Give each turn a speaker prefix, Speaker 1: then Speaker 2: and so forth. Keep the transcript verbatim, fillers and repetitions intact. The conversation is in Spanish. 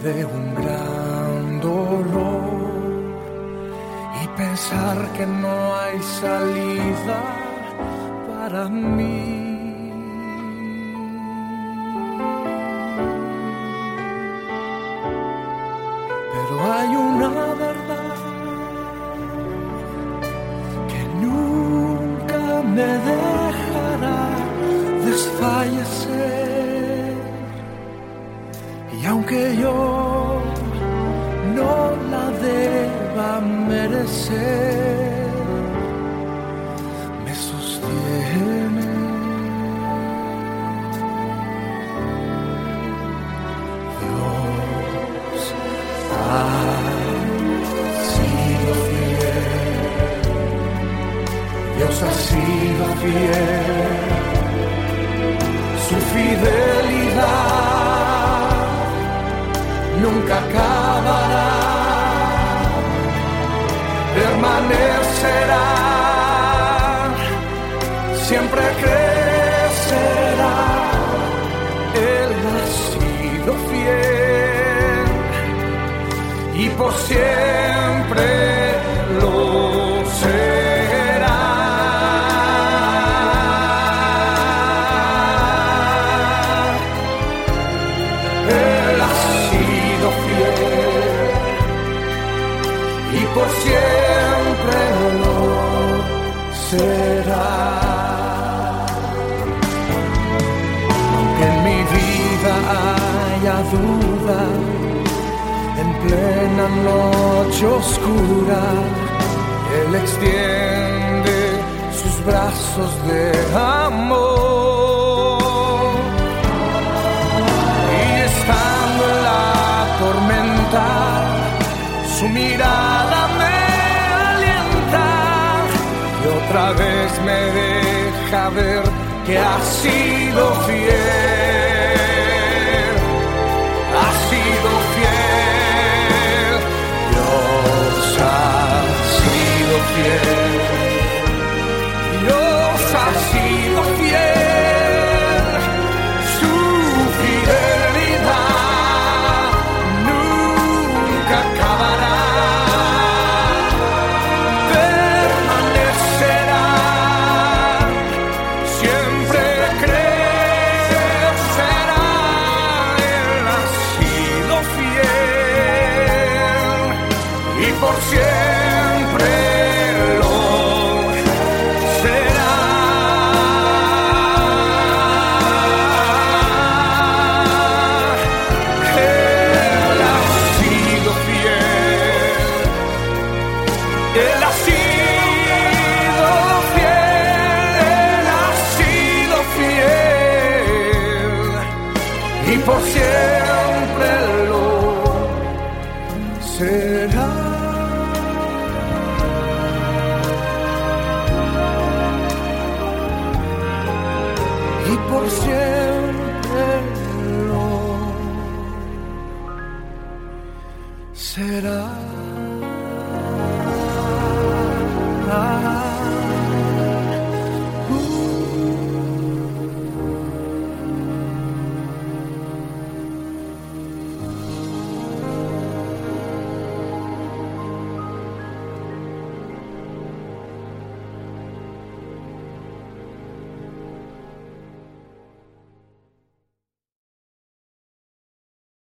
Speaker 1: de un gran dolor y pensar que no hay salida para mí. Pero hay una verdad que nunca me dejará desfallecer, y aunque yo no la deba merecer, me sostiene. Dios ha sido fiel, Dios ha sido fiel, su fidelidad nunca acabará, permanecerá, siempre crecerá. Él ha sido fiel y por siempre lo será. Él ha sido fiel y por siempre lo será. Aunque en mi vida haya duda, en plena noche oscura, Él extiende sus brazos de amor. Y estando en la tormenta, su mirada me alienta y otra vez me deja ver que ha sido fiel, ha sido fiel. Dios ha sido fiel, Dios ha sido fiel, su fidelidad nunca acabará. Por siempre lo será. Él ha sido fiel, Él ha sido fiel, Él ha sido fiel y por siempre lo será. Y por siempre lo será.